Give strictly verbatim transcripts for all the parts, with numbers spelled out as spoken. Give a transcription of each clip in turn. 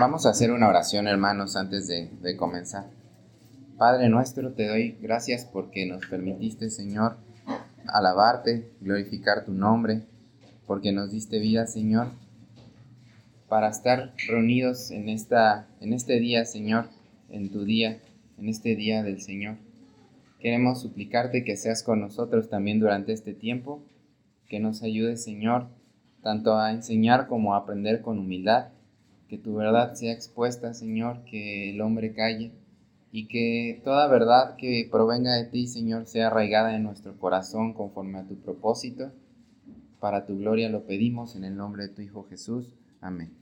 Vamos a hacer una oración, hermanos, antes de, de comenzar. Padre nuestro, te doy gracias porque nos permitiste, Señor, alabarte, glorificar tu nombre, porque nos diste vida, Señor, para estar reunidos en, esta, en este día, Señor, en tu día, en este día del Señor. Queremos suplicarte que seas con nosotros también durante este tiempo, que nos ayudes, Señor, tanto a enseñar como a aprender con humildad, que tu verdad sea expuesta, Señor, que el hombre calle y que toda verdad que provenga de ti, Señor, sea arraigada en nuestro corazón conforme a tu propósito. Para tu gloria lo pedimos en el nombre de tu Hijo Jesús. Amén.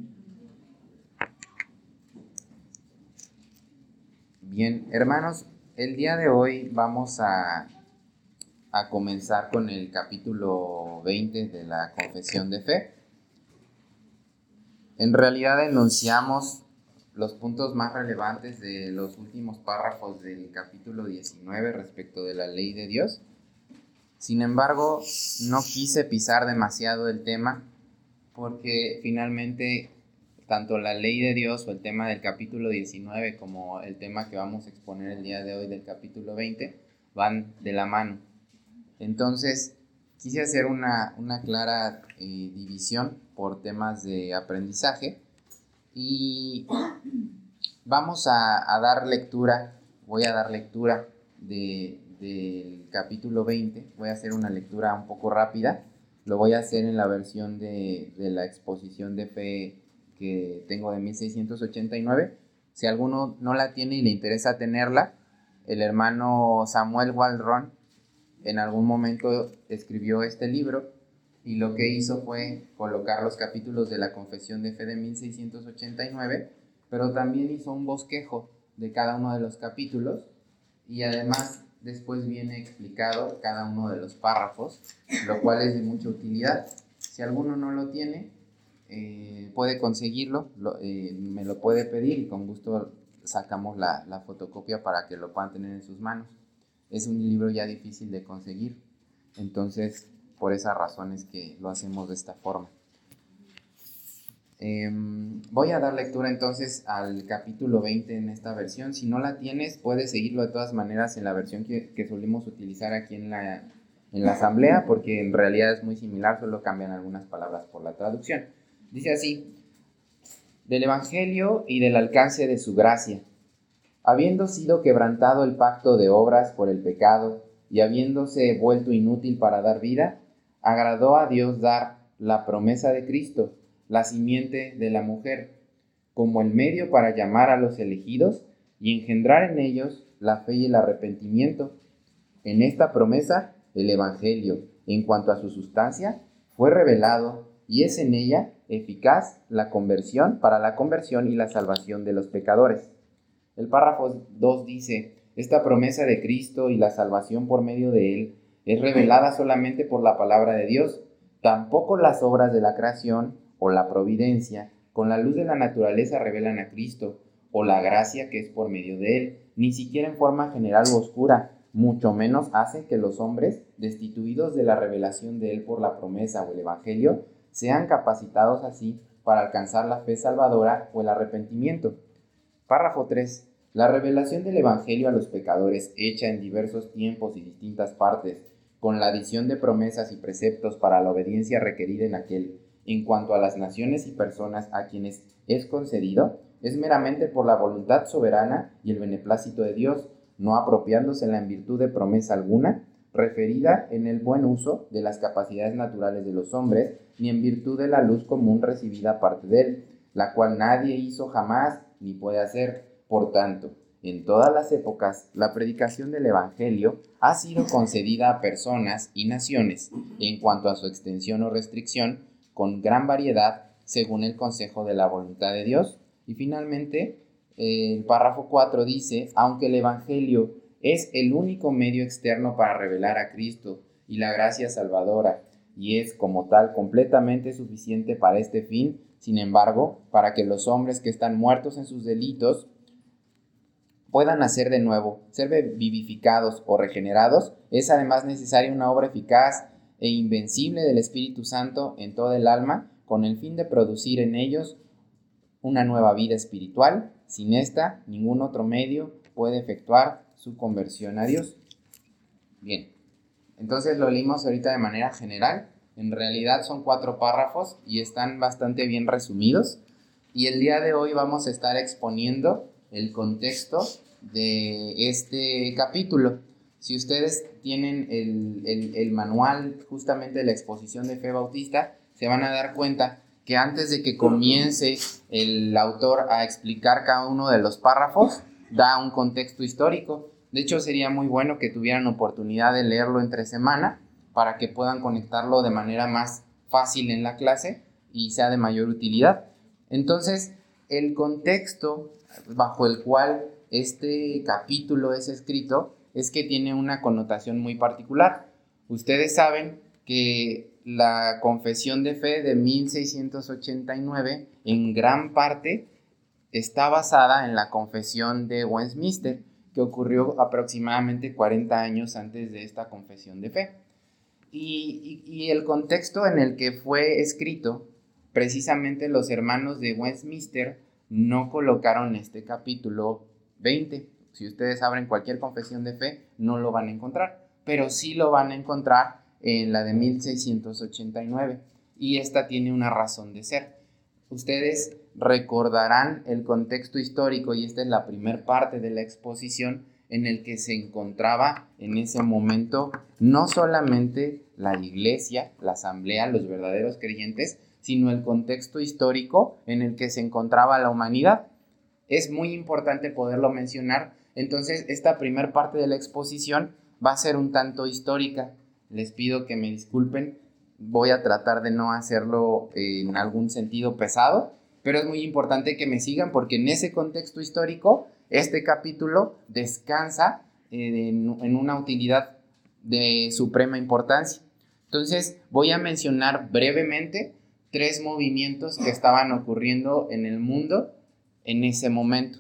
Bien, hermanos, el día de hoy vamos a, a comenzar con el capítulo veinte de la Confesión de Fe. En realidad enunciamos los puntos más relevantes de los últimos párrafos del capítulo diecinueve respecto de la ley de Dios. Sin embargo, no quise pisar demasiado el tema porque finalmente tanto la ley de Dios o el tema del capítulo diecinueve como el tema que vamos a exponer el día de hoy del capítulo veinte van de la mano. Entonces, quise hacer una, una clara eh, división por temas de aprendizaje y vamos a, a dar lectura, voy a dar lectura de, del capítulo veinte, voy a hacer una lectura un poco rápida, lo voy a hacer en la versión de, de la exposición de fe que tengo de mil seiscientos ochenta y nueve. Si alguno no la tiene y le interesa tenerla, el hermano Samuel Waldron en algún momento escribió este libro y lo que hizo fue colocar los capítulos de la Confesión de Fe de mil seiscientos ochenta y nueve, pero también hizo un bosquejo de cada uno de los capítulos y además después viene explicado cada uno de los párrafos, lo cual es de mucha utilidad. Si alguno no lo tiene, eh, puede conseguirlo, lo, eh, me lo puede pedir y con gusto sacamos la, la fotocopia para que lo puedan tener en sus manos. Es un libro ya difícil de conseguir, entonces por esas razones que lo hacemos de esta forma. Eh, voy a dar lectura entonces al capítulo veinte en esta versión. Si no la tienes, puedes seguirlo de todas maneras en la versión que, que solemos utilizar aquí en la, en la asamblea, porque en realidad es muy similar, solo cambian algunas palabras por la traducción. Dice así: del Evangelio y del alcance de su gracia. Habiendo sido quebrantado el pacto de obras por el pecado y habiéndose vuelto inútil para dar vida, agradó a Dios dar la promesa de Cristo, la simiente de la mujer, como el medio para llamar a los elegidos y engendrar en ellos la fe y el arrepentimiento. En esta promesa, el Evangelio, en cuanto a su sustancia, fue revelado y es en ella eficaz la conversión para la conversión y la salvación de los pecadores. El párrafo dos dice: esta promesa de Cristo y la salvación por medio de él es revelada solamente por la palabra de Dios. Tampoco las obras de la creación o la providencia con la luz de la naturaleza revelan a Cristo, o la gracia que es por medio de él, ni siquiera en forma general o oscura, mucho menos hacen que los hombres, destituidos de la revelación de él por la promesa o el Evangelio, sean capacitados así para alcanzar la fe salvadora o el arrepentimiento. Párrafo tres. La revelación del Evangelio a los pecadores, hecha en diversos tiempos y distintas partes, con la adición de promesas y preceptos para la obediencia requerida en aquel, en cuanto a las naciones y personas a quienes es concedido, es meramente por la voluntad soberana y el beneplácito de Dios, no apropiándosela en virtud de promesa alguna, referida en el buen uso de las capacidades naturales de los hombres, ni en virtud de la luz común recibida aparte de él, la cual nadie hizo jamás ni puede hacer. Por tanto, en todas las épocas, la predicación del Evangelio ha sido concedida a personas y naciones, en cuanto a su extensión o restricción, con gran variedad, según el consejo de la voluntad de Dios. Y finalmente, el párrafo cuatro dice: aunque el Evangelio es el único medio externo para revelar a Cristo y la gracia salvadora, y es como tal completamente suficiente para este fin, sin embargo, para que los hombres que están muertos en sus delitos puedan nacer de nuevo, ser vivificados o regenerados, es además necesaria una obra eficaz e invencible del Espíritu Santo en toda el alma, con el fin de producir en ellos una nueva vida espiritual. Sin esta, ningún otro medio puede efectuar su conversión a Dios. Bien, entonces lo leímos ahorita de manera general. En realidad son cuatro párrafos y están bastante bien resumidos. Y el día de hoy vamos a estar exponiendo el contexto de este capítulo. Si ustedes tienen el, el, el manual justamente de la exposición de fe bautista, se van a dar cuenta que antes de que comience el autor a explicar cada uno de los párrafos, da un contexto histórico. De hecho, sería muy bueno que tuvieran oportunidad de leerlo entre semana para que puedan conectarlo de manera más fácil en la clase y sea de mayor utilidad. Entonces, el contexto bajo el cual este capítulo es escrito es que tiene una connotación muy particular. Ustedes saben que la Confesión de Fe de mil seiscientos ochenta y nueve en gran parte está basada en la Confesión de Westminster, que ocurrió aproximadamente cuarenta años antes de esta Confesión de Fe. Y, y, y el contexto en el que fue escrito, precisamente los hermanos de Westminster no colocaron este capítulo veinte. Si ustedes abren cualquier confesión de fe, no lo van a encontrar, pero sí lo van a encontrar en la de mil seiscientos ochenta y nueve, y esta tiene una razón de ser. Ustedes recordarán el contexto histórico, y esta es la primera parte de la exposición, en el que se encontraba en ese momento no solamente la iglesia, la asamblea, los verdaderos creyentes, sino el contexto histórico en el que se encontraba la humanidad. Es muy importante poderlo mencionar. Entonces, esta primera parte de la exposición va a ser un tanto histórica. Les pido que me disculpen, voy a tratar de no hacerlo en algún sentido pesado, pero es muy importante que me sigan porque en ese contexto histórico este capítulo descansa en, en una utilidad de suprema importancia. Entonces voy a mencionar brevemente tres movimientos que estaban ocurriendo en el mundo en ese momento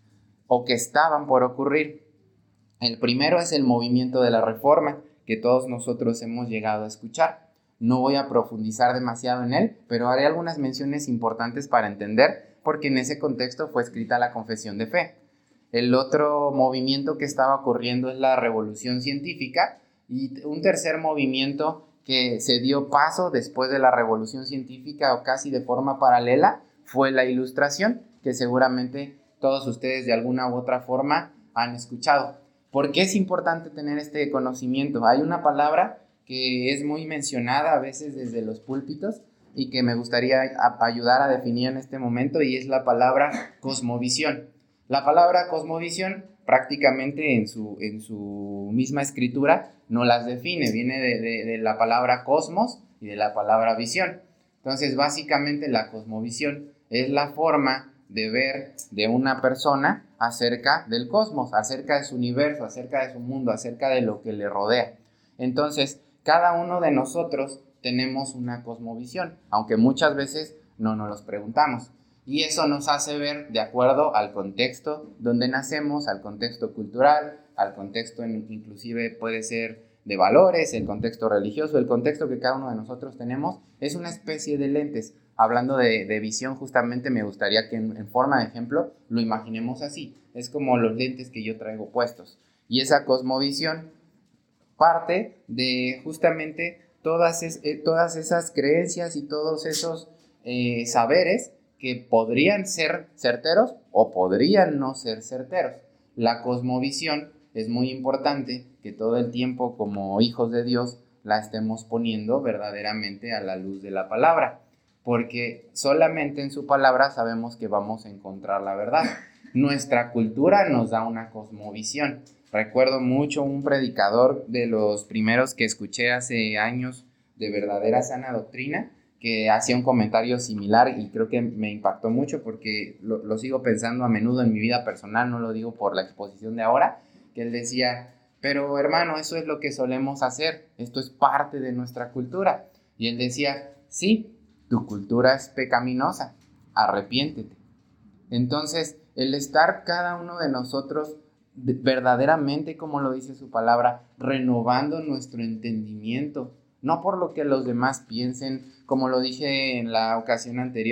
o que estaban por ocurrir. El primero es el movimiento de la Reforma, que todos nosotros hemos llegado a escuchar. No voy a profundizar demasiado en él, pero haré algunas menciones importantes para entender, porque en ese contexto fue escrita la Confesión de Fe. El otro movimiento que estaba ocurriendo es la Revolución Científica, y un tercer movimiento que se dio paso después de la Revolución Científica o casi de forma paralela fue la Ilustración, que seguramente todos ustedes de alguna u otra forma han escuchado. ¿Por qué es importante tener este conocimiento? Hay una palabra que es muy mencionada a veces desde los púlpitos y que me gustaría a- ayudar a definir en este momento, y es la palabra cosmovisión. La palabra cosmovisión prácticamente en su, en su misma escritura no las define, viene de, de, de la palabra cosmos y de la palabra visión. Entonces, básicamente la cosmovisión es la forma de ver de una persona acerca del cosmos, acerca de su universo, acerca de su mundo, acerca de lo que le rodea. Entonces, cada uno de nosotros tenemos una cosmovisión, aunque muchas veces no nos los preguntamos. Y eso nos hace ver de acuerdo al contexto donde nacemos, al contexto cultural, al contexto en, inclusive puede ser de valores, el contexto religioso, el contexto que cada uno de nosotros tenemos, es una especie de lentes. Hablando de, de visión, justamente me gustaría que en, en forma de ejemplo lo imaginemos así. Es como los lentes que yo traigo puestos. Y esa cosmovisión parte de justamente todas, es, eh, todas esas creencias y todos esos eh, saberes que podrían ser certeros o podrían no ser certeros. La cosmovisión es muy importante que todo el tiempo como hijos de Dios la estemos poniendo verdaderamente a la luz de la palabra, porque solamente en su palabra sabemos que vamos a encontrar la verdad. Nuestra cultura nos da una cosmovisión. Recuerdo mucho un predicador de los primeros que escuché hace años de verdadera sana doctrina, que hacía un comentario similar y creo que me impactó mucho porque lo, lo sigo pensando a menudo en mi vida personal, no lo digo por la exposición de ahora, que él decía, pero hermano, eso es lo que solemos hacer, esto es parte de nuestra cultura. Y él decía, sí, tu cultura es pecaminosa, arrepiéntete. Entonces, el estar cada uno de nosotros de, verdaderamente, como lo dice su palabra, renovando nuestro entendimiento, no por lo que los demás piensen, como lo dije en la ocasión anterior,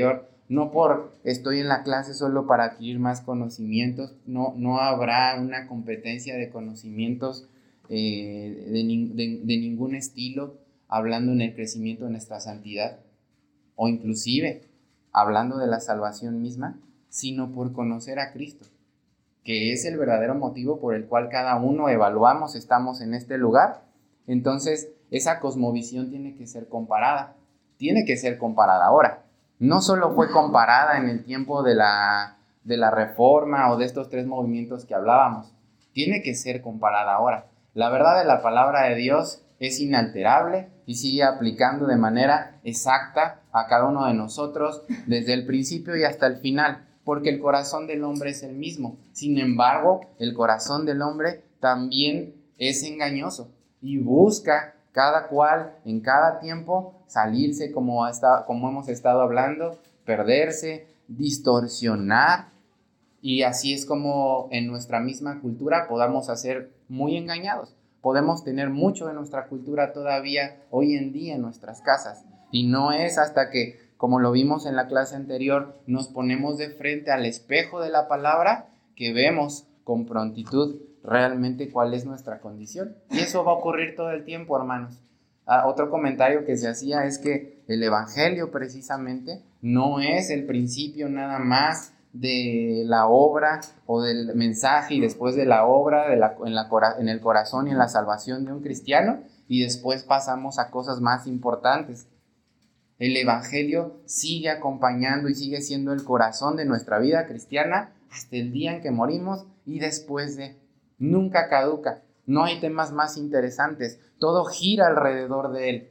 no por estoy en la clase solo para adquirir más conocimientos, no, no habrá una competencia de conocimientos eh, de, de, de ningún estilo, hablando en el crecimiento de nuestra santidad, o inclusive hablando de la salvación misma, sino por conocer a Cristo, que es el verdadero motivo por el cual cada uno evaluamos, estamos en este lugar. Entonces, esa cosmovisión tiene que ser comparada, tiene que ser comparada ahora. No solo fue comparada en el tiempo de la, de la Reforma o de estos tres movimientos que hablábamos, tiene que ser comparada ahora. La verdad de la palabra de Dios es inalterable y sigue aplicando de manera exacta a cada uno de nosotros desde el principio y hasta el final, porque el corazón del hombre es el mismo. Sin embargo, el corazón del hombre también es engañoso y busca cada cual en cada tiempo salirse, como, hasta, como hemos estado hablando, perderse, distorsionar, y así es como en nuestra misma cultura podamos ser muy engañados. Podemos tener mucho de nuestra cultura todavía hoy en día en nuestras casas, y no es hasta que, como lo vimos en la clase anterior, nos ponemos de frente al espejo de la palabra que vemos con prontitud realmente cuál es nuestra condición. Y eso va a ocurrir todo el tiempo, hermanos. Ah, otro comentario que se hacía es que el evangelio precisamente no es el principio nada más de la obra o del mensaje y después de la obra de la, en, la, en el corazón y en la salvación de un cristiano, y después pasamos a cosas más importantes. El evangelio sigue acompañando y sigue siendo el corazón de nuestra vida cristiana hasta el día en que morimos y después de. Nunca caduca, no hay temas más interesantes, todo gira alrededor de él.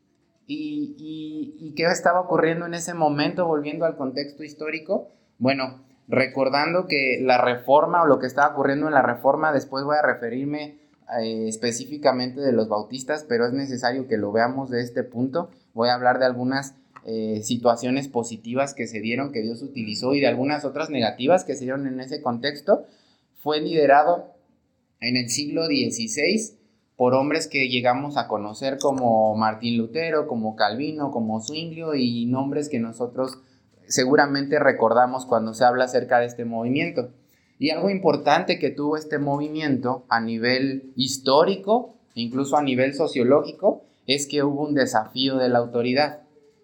¿Y, y, y qué estaba ocurriendo en ese momento, volviendo al contexto histórico? Bueno, recordando que la reforma o lo que estaba ocurriendo en la reforma, después voy a referirme eh, específicamente de los bautistas, pero es necesario que lo veamos de este punto. Voy a hablar de algunas eh, situaciones positivas que se dieron, que Dios utilizó, y de algunas otras negativas que se dieron en ese contexto. Fue liderado en el siglo dieciséis por hombres que llegamos a conocer como Martín Lutero, como Calvino, como Zwinglio, y nombres que nosotros seguramente recordamos cuando se habla acerca de este movimiento. Y algo importante que tuvo este movimiento a nivel histórico, incluso a nivel sociológico, es que hubo un desafío de la autoridad.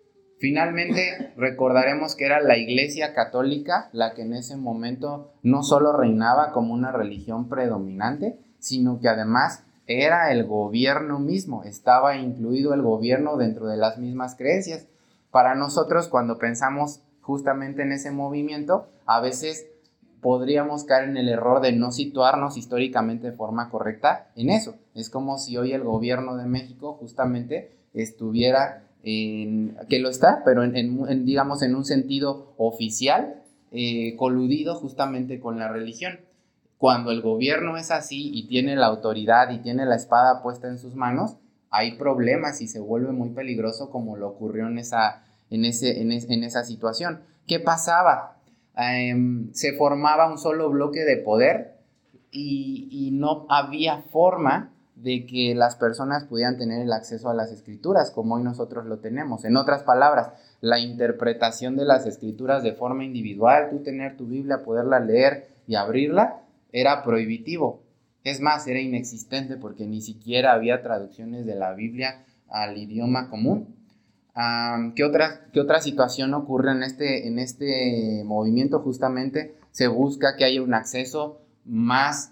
Finalmente recordaremos que era la Iglesia Católica la que en ese momento no solo reinaba como una religión predominante, sino que además era el gobierno mismo, estaba incluido el gobierno dentro de las mismas creencias. Para nosotros, cuando pensamos justamente en ese movimiento, a veces podríamos caer en el error de no situarnos históricamente de forma correcta en eso. Es como si hoy el gobierno de México justamente estuviera En, que lo está, pero en, en, en, digamos en un sentido oficial, eh, coludido justamente con la religión. Cuando el gobierno es así y tiene la autoridad y tiene la espada puesta en sus manos, hay problemas y se vuelve muy peligroso, como lo ocurrió en esa, en ese, en es, en esa situación. ¿Qué pasaba? Eh, se formaba un solo bloque de poder y, y no había forma de que las personas pudieran tener el acceso a las escrituras como hoy nosotros lo tenemos. En otras palabras, la interpretación de las escrituras de forma individual, tú tener tu Biblia, poderla leer y abrirla, era prohibitivo. Es más, era inexistente porque ni siquiera había traducciones de la Biblia al idioma común. Um, ¿qué, otra, ¿Qué otra situación ocurre en este, en este movimiento? Justamente se busca que haya un acceso más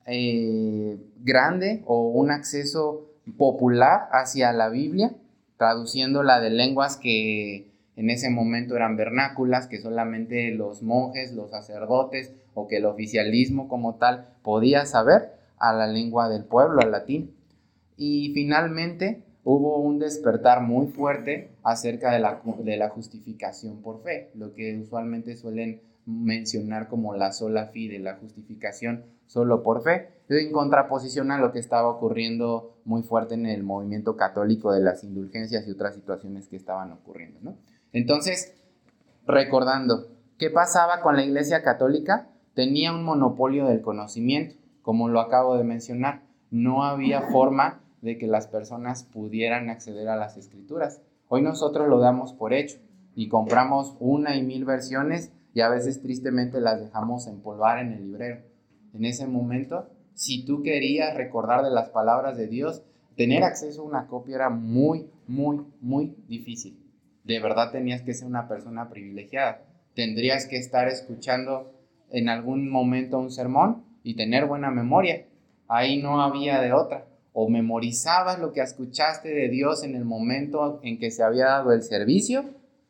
Eh, grande o un acceso popular hacia la Biblia, traduciéndola de lenguas que en ese momento eran vernáculas, que solamente los monjes, los sacerdotes o que el oficialismo como tal podía saber, a la lengua del pueblo, al latín. Y finalmente hubo un despertar muy fuerte acerca de la, de la justificación por fe, lo que usualmente suelen mencionar como la sola fide, la justificación solo por fe, en contraposición a lo que estaba ocurriendo muy fuerte en el movimiento católico de las indulgencias y otras situaciones que estaban ocurriendo, ¿no? Entonces, recordando, ¿qué pasaba con la Iglesia Católica? Tenía un monopolio del conocimiento, como lo acabo de mencionar. No había forma de que las personas pudieran acceder a las escrituras. Hoy nosotros lo damos por hecho. y compramos una y mil versiones y a veces tristemente las dejamos empolvar en el librero. En ese momento, si tú querías recordar de las palabras de Dios, tener acceso a una copia era muy, muy, muy difícil. De verdad tenías que ser una persona privilegiada. Tendrías que estar escuchando en algún momento un sermón y tener buena memoria. Ahí no había de otra. O memorizabas lo que escuchaste de Dios en el momento en que se había dado el servicio,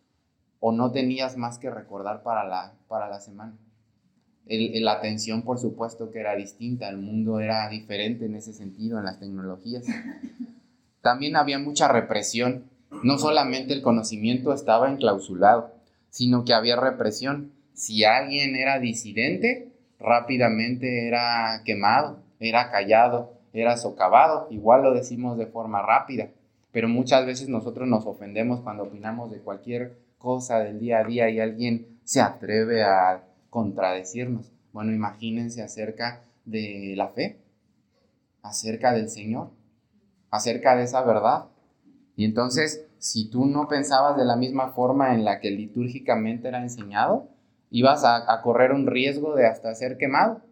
o no tenías más que recordar para la, para la semana. El, la atención, por supuesto, que era distinta. El mundo era diferente en ese sentido, en las tecnologías. También había mucha represión. No solamente el conocimiento estaba enclausulado, sino que había represión. Si alguien era disidente, rápidamente era quemado, era callado, era socavado. Igual lo decimos de forma rápida, pero muchas veces nosotros nos ofendemos cuando opinamos de cualquier cosa del día a día y alguien se atreve a contradecirnos. Bueno, imagínense acerca de la fe, acerca del Señor, acerca de esa verdad. Y entonces, si tú no pensabas de la misma forma en la que litúrgicamente era enseñado, ibas a, a correr un riesgo de hasta ser quemado.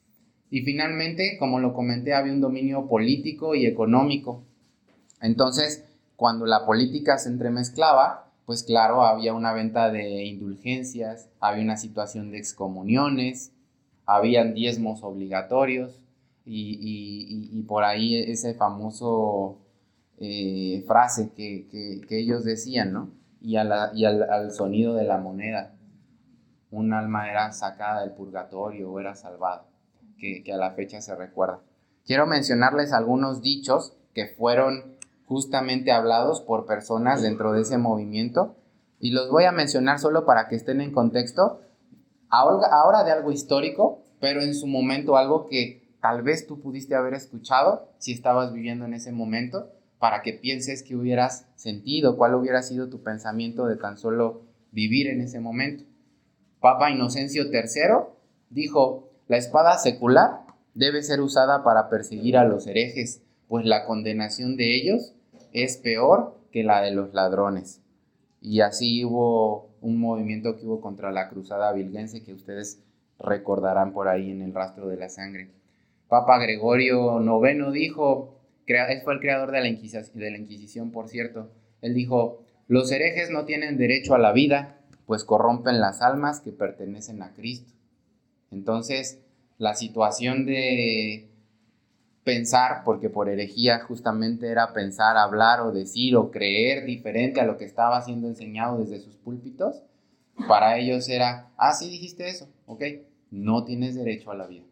Y finalmente, como lo comenté, había un dominio político y económico. Entonces, cuando la política se entremezclaba, pues claro, había una venta de indulgencias, había una situación de excomuniones, habían diezmos obligatorios y, y, y, y por ahí ese famoso eh, frase que, que, que ellos decían, ¿no? Y, a la, y al, al sonido de la moneda, un alma era sacada del purgatorio o era salvada, que, que a la fecha se recuerda. Quiero mencionarles algunos dichos que fueron justamente hablados por personas dentro de ese movimiento, y los voy a mencionar solo para que estén en contexto, ahora de algo histórico, pero en su momento algo que tal vez tú pudiste haber escuchado si estabas viviendo en ese momento, para que pienses qué hubieras sentido, cuál hubiera sido tu pensamiento de tan solo vivir en ese momento. Papa Inocencio tercero dijo: la espada secular debe ser usada para perseguir a los herejes, pues la condenación de ellos es peor que la de los ladrones. Y así hubo un movimiento que hubo contra la cruzada bilgense, que ustedes recordarán por ahí en el rastro de la sangre. Papa Gregorio noveno dijo, él fue el creador de la Inquisición, de la Inquisición, por cierto, él dijo: los herejes no tienen derecho a la vida, pues corrompen las almas que pertenecen a Cristo. Entonces, la situación de pensar, porque por herejía justamente era pensar, hablar o decir o creer diferente a lo que estaba siendo enseñado desde sus púlpitos, para ellos era: ah, sí dijiste eso, ok, no tienes derecho a la vida.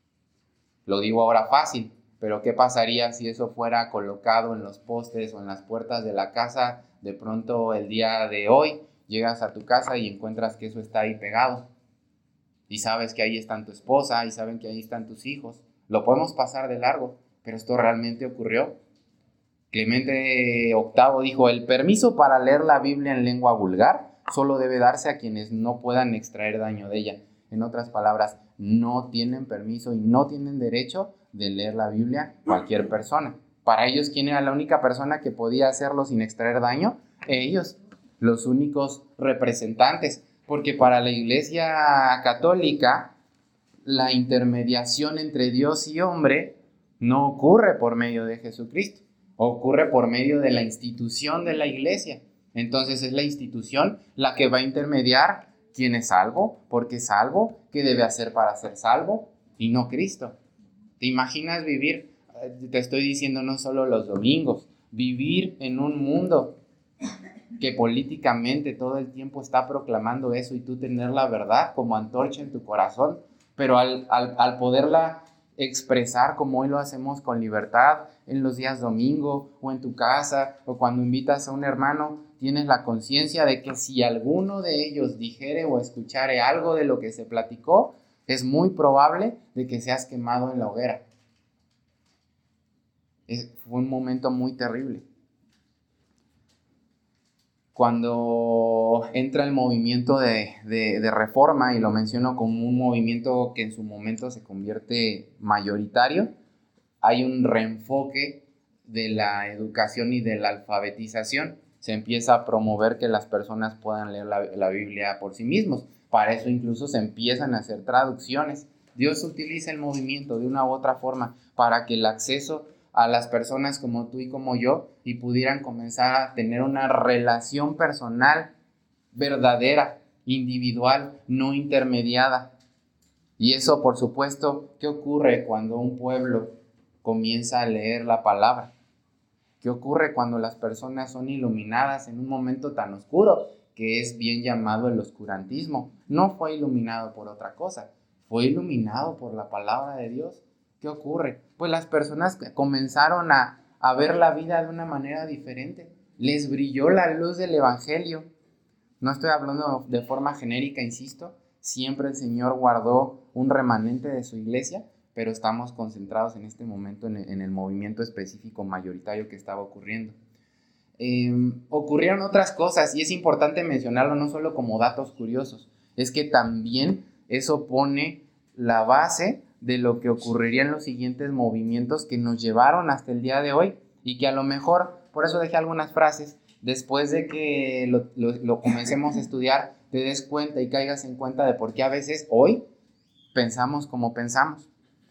Lo digo ahora fácil, pero ¿qué pasaría si eso fuera colocado en los postes o en las puertas de la casa? De pronto el día de hoy llegas a tu casa y encuentras que eso está ahí pegado, y sabes que ahí están tu esposa y saben que ahí están tus hijos. Lo podemos pasar de largo, pero esto realmente ocurrió. Clemente octavo dijo: el permiso para leer la Biblia en lengua vulgar solo debe darse a quienes no puedan extraer daño de ella. En otras palabras, no tienen permiso y no tienen derecho de leer la Biblia cualquier persona. Para ellos, ¿quién era la única persona que podía hacerlo sin extraer daño? Ellos, los únicos representantes. Porque para la Iglesia Católica, la intermediación entre Dios y hombre no ocurre por medio de Jesucristo, ocurre por medio de la institución de la Iglesia. Entonces es la institución la que va a intermediar quién es salvo, por qué es salvo, qué debe hacer para ser salvo, y no Cristo. ¿Te imaginas vivir, te estoy diciendo no solo los domingos, vivir en un mundo que políticamente todo el tiempo está proclamando eso y tú tener la verdad como antorcha en tu corazón, pero al, al, al poderla expresar como hoy lo hacemos con libertad en los días domingo o en tu casa o cuando invitas a un hermano, tienes la conciencia de que si alguno de ellos dijere o escuchare algo de lo que se platicó, es muy probable de que seas quemado en la hoguera. Es, fue un momento muy terrible. Cuando entra el movimiento de, de, de reforma, y lo menciono como un movimiento que en su momento se convierte mayoritario, hay un reenfoque de la educación y de la alfabetización. se empieza a promover que las personas puedan leer la, la Biblia por sí mismos. Para eso incluso se empiezan a hacer traducciones. Dios utiliza el movimiento de una u otra forma para que el acceso a las personas como tú y como yo y pudieran comenzar a tener una relación personal verdadera, individual, no intermediada. Y eso, por supuesto, ¿qué ocurre cuando un pueblo comienza a leer la palabra? ¿Qué ocurre cuando las personas son iluminadas en un momento tan oscuro que es bien llamado el oscurantismo? No fue iluminado por otra cosa, fue iluminado por la palabra de Dios. ¿Qué ocurre? Pues las personas comenzaron a, a ver la vida de una manera diferente. Les brilló la luz del evangelio. No estoy hablando de forma genérica, insisto. Siempre el Señor guardó un remanente de su iglesia, pero estamos concentrados en este momento en el, en el movimiento específico mayoritario que estaba ocurriendo. Eh, ocurrieron otras cosas y es importante mencionarlo no solo como datos curiosos, es que también eso pone la base de lo que ocurriría en los siguientes movimientos que nos llevaron hasta el día de hoy y que a lo mejor, por eso dejé algunas frases, después de que lo, lo, lo comencemos a estudiar, te des cuenta y caigas en cuenta de por qué a veces hoy pensamos como pensamos.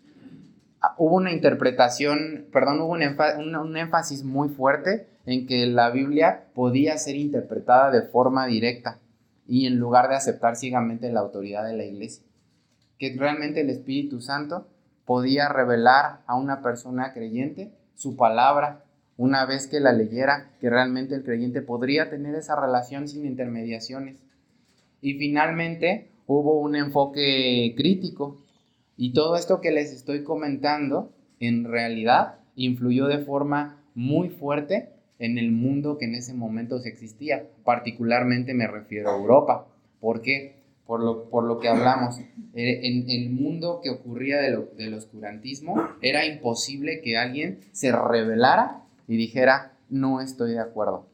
Hubo una interpretación, perdón, hubo un, énfasis, un, un énfasis muy fuerte en que la Biblia podía ser interpretada de forma directa y en lugar de aceptar ciegamente la autoridad de la iglesia. Que realmente el Espíritu Santo podía revelar a una persona creyente su palabra una vez que la leyera, que realmente el creyente podría tener esa relación sin intermediaciones. Y finalmente hubo un enfoque crítico. Y todo esto que les estoy comentando, en realidad, influyó de forma muy fuerte en el mundo que en ese momento se existía. Particularmente me refiero a Europa. ¿Por qué? Por lo, por lo que hablamos. En el mundo que ocurría de lo, del oscurantismo, era imposible que alguien se rebelara y dijera, no estoy de acuerdo.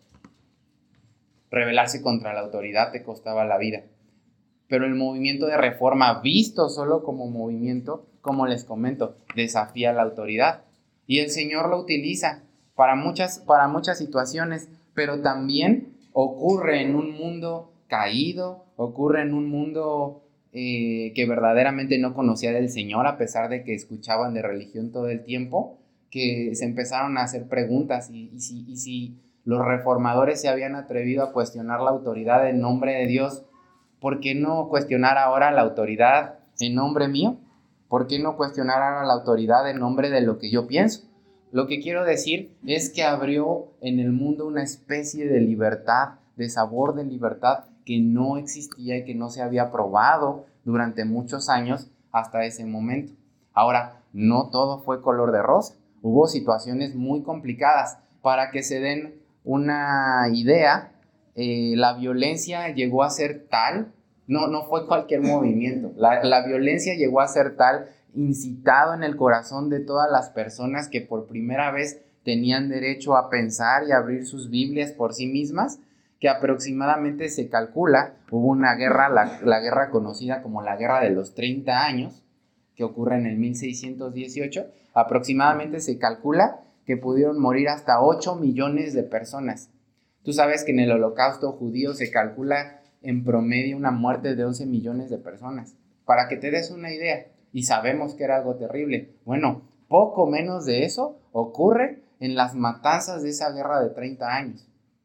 Rebelarse contra la autoridad te costaba la vida. Pero el movimiento de reforma, visto solo como movimiento, como les comento, desafía la autoridad. Y el Señor lo utiliza para muchas, para muchas situaciones, pero también ocurre en un mundo caído, ocurre en un mundo eh, que verdaderamente no conocía del Señor, a pesar de que escuchaban de religión todo el tiempo, que se empezaron a hacer preguntas y, y, si, y si los reformadores se habían atrevido a cuestionar la autoridad en nombre de Dios, ¿por qué no cuestionar ahora la autoridad en nombre mío? ¿Por qué no cuestionar ahora la autoridad en nombre de lo que yo pienso? Lo que quiero decir es que abrió en el mundo una especie de libertad, de sabor de libertad que no existía y que no se había probado durante muchos años hasta ese momento. Ahora, no todo fue color de rosa. Hubo situaciones muy complicadas. Para que se den una idea, Eh, la violencia llegó a ser tal, no, no fue cualquier movimiento, la, la violencia llegó a ser tal, incitado en el corazón de todas las personas que por primera vez tenían derecho a pensar y abrir sus Biblias por sí mismas, que aproximadamente se calcula, hubo una guerra, la, la guerra conocida como la Guerra de los treinta años, que ocurre en el mil seiscientos dieciocho, aproximadamente se calcula que pudieron morir hasta ocho millones de personas. Tú sabes que en el Holocausto judío se calcula en promedio una muerte de once millones de personas. Para que te des una idea, y sabemos que era algo terrible. Bueno, poco menos de eso ocurre en las matanzas de esa guerra de treinta años.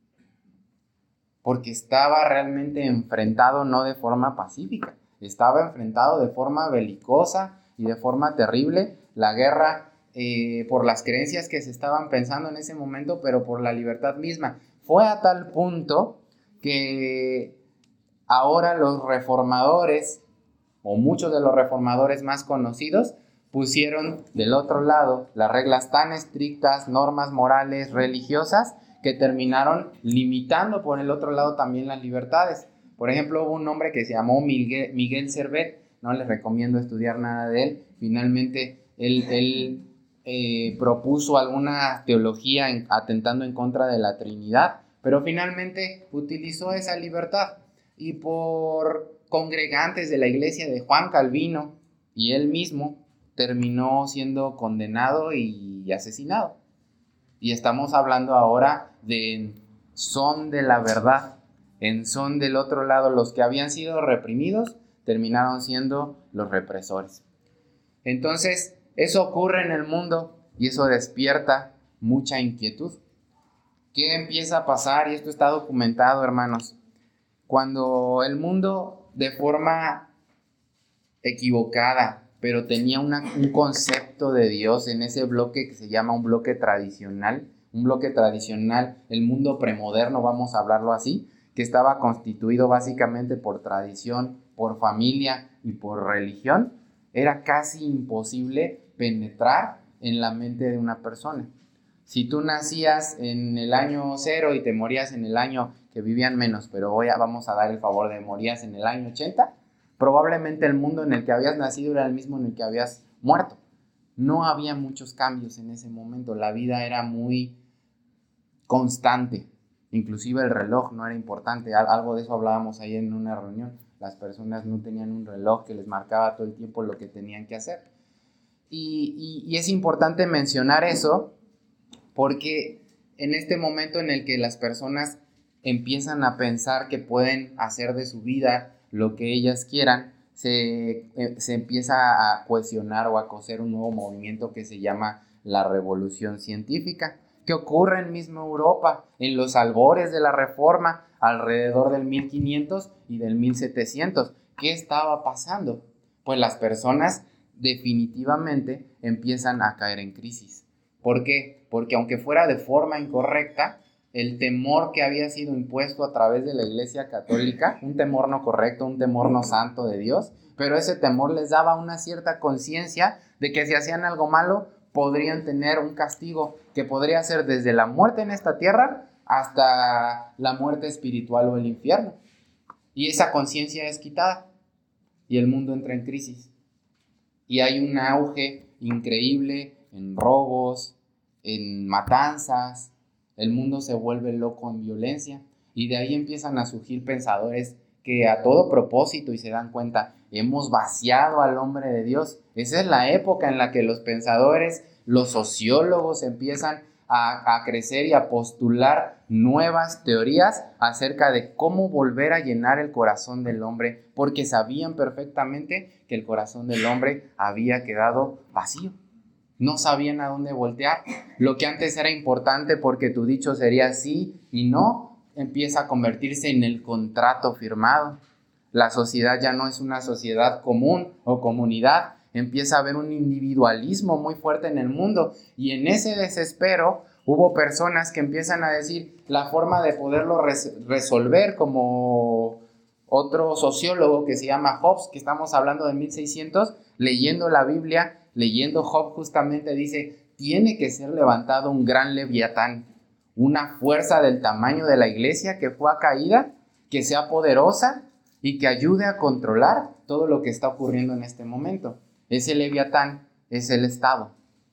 Porque estaba realmente enfrentado no de forma pacífica, estaba enfrentado de forma belicosa y de forma terrible la guerra eh, por las creencias que se estaban pensando en ese momento, pero por la libertad misma. Fue a tal punto que ahora los reformadores, o muchos de los reformadores más conocidos, pusieron del otro lado las reglas tan estrictas, normas morales, religiosas, que terminaron limitando por el otro lado también las libertades. Por ejemplo, hubo un hombre que se llamó Miguel, Miguel Servet, no les recomiendo estudiar nada de él. Finalmente, él... él Eh, propuso alguna teología en, atentando en contra de la Trinidad, pero finalmente utilizó esa libertad y por congregantes de la iglesia de Juan Calvino y él mismo terminó siendo condenado y asesinado. Y estamos hablando ahora de son de la verdad, en son del otro lado. Los que habían sido reprimidos terminaron siendo los represores. Entonces, eso ocurre en el mundo y eso despierta mucha inquietud. ¿Qué empieza a pasar? Y esto está documentado, hermanos. Cuando el mundo, de forma equivocada, pero tenía una, un concepto de Dios en ese bloque que se llama un bloque tradicional, un bloque tradicional, el mundo premoderno, vamos a hablarlo así, que estaba constituido básicamente por tradición, por familia y por religión, era casi imposible penetrar en la mente de una persona. Si tú nacías en el año cero y te morías en el año que vivían menos, pero hoy vamos a dar el favor de morías en el año ochenta, probablemente el mundo en el que habías nacido era el mismo en el que habías muerto. No había muchos cambios en ese momento, la vida era muy constante, inclusive el reloj no era importante, algo de eso hablábamos ahí en una reunión, las personas no tenían un reloj que les marcaba todo el tiempo lo que tenían que hacer. Y, y, y es importante mencionar eso porque en este momento en el que las personas empiezan a pensar que pueden hacer de su vida lo que ellas quieran, se, eh, se empieza a cuestionar o a coser un nuevo movimiento que se llama la revolución científica, que ocurre en misma Europa, en los albores de la Reforma, alrededor del mil quinientos y del mil setecientos. ¿Qué estaba pasando? Pues las personas definitivamente empiezan a caer en crisis. ¿Por qué? Porque aunque fuera de forma incorrecta, el temor que había sido impuesto a través de la Iglesia Católica, un temor no correcto, un temor no santo de Dios, pero ese temor les daba una cierta conciencia de que si hacían algo malo, podrían tener un castigo que podría ser desde la muerte en esta tierra hasta la muerte espiritual o el infierno. Y esa conciencia es quitada y el mundo entra en crisis. Y hay un auge increíble en robos, en matanzas. El mundo se vuelve loco en violencia y de ahí empiezan a surgir pensadores que a todo propósito y se dan cuenta, hemos vaciado al hombre de Dios. Esa es la época en la que los pensadores, los sociólogos empiezan a, a crecer y a postular nuevas teorías acerca de cómo volver a llenar el corazón del hombre, porque sabían perfectamente que el corazón del hombre había quedado vacío. No sabían a dónde voltear. Lo que antes era importante porque tu dicho sería sí y no, empieza a convertirse en el contrato firmado. La sociedad ya no es una sociedad común o comunidad. Empieza a haber un individualismo muy fuerte en el mundo. Y en ese desespero hubo personas que empiezan a decir la forma de poderlo res- resolver, como otro sociólogo que se llama Hobbes, que estamos hablando de mil seiscientos, leyendo la Biblia, leyendo Job, justamente dice, tiene que ser levantado un gran leviatán, una fuerza del tamaño de la iglesia que fue caída, que sea poderosa y que ayude a controlar todo lo que está ocurriendo en este momento. Ese leviatán es el Estado,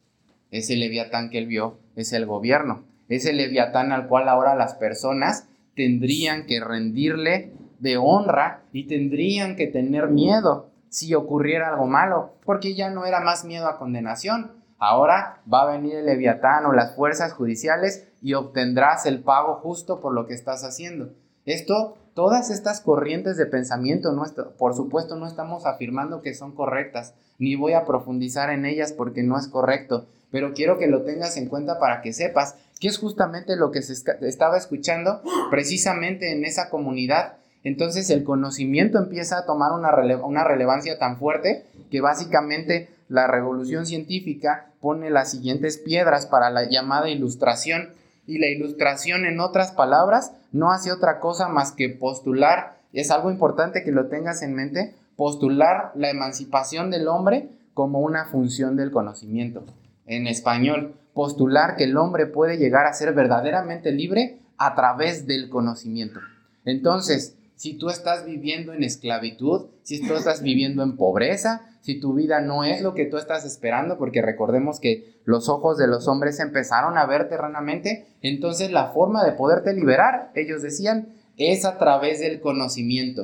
ese leviatán que él vio es el gobierno, ese leviatán al cual ahora las personas tendrían que rendirle de honra y tendrían que tener miedo si ocurriera algo malo, porque ya no era más miedo a condenación. Ahora va a venir el leviatán o las fuerzas judiciales y obtendrás el pago justo por lo que estás haciendo. Esto, todas estas corrientes de pensamiento, no está, por supuesto no estamos afirmando que son correctas, ni voy a profundizar en ellas porque no es correcto, pero quiero que lo tengas en cuenta para que sepas que es justamente lo que se estaba escuchando precisamente en esa comunidad. Entonces el conocimiento empieza a tomar una, rele- una relevancia tan fuerte que básicamente la revolución científica pone las siguientes piedras para la llamada ilustración. Y la ilustración, en otras palabras, no hace otra cosa más que postular, es algo importante que lo tengas en mente, postular la emancipación del hombre como una función del conocimiento. En español, postular que el hombre puede llegar a ser verdaderamente libre a través del conocimiento. Entonces, si tú estás viviendo en esclavitud, si tú estás viviendo en pobreza, si tu vida no es lo que tú estás esperando, porque recordemos que los ojos de los hombres empezaron a ver terrenamente, entonces la forma de poderte liberar, ellos decían, es a través del conocimiento.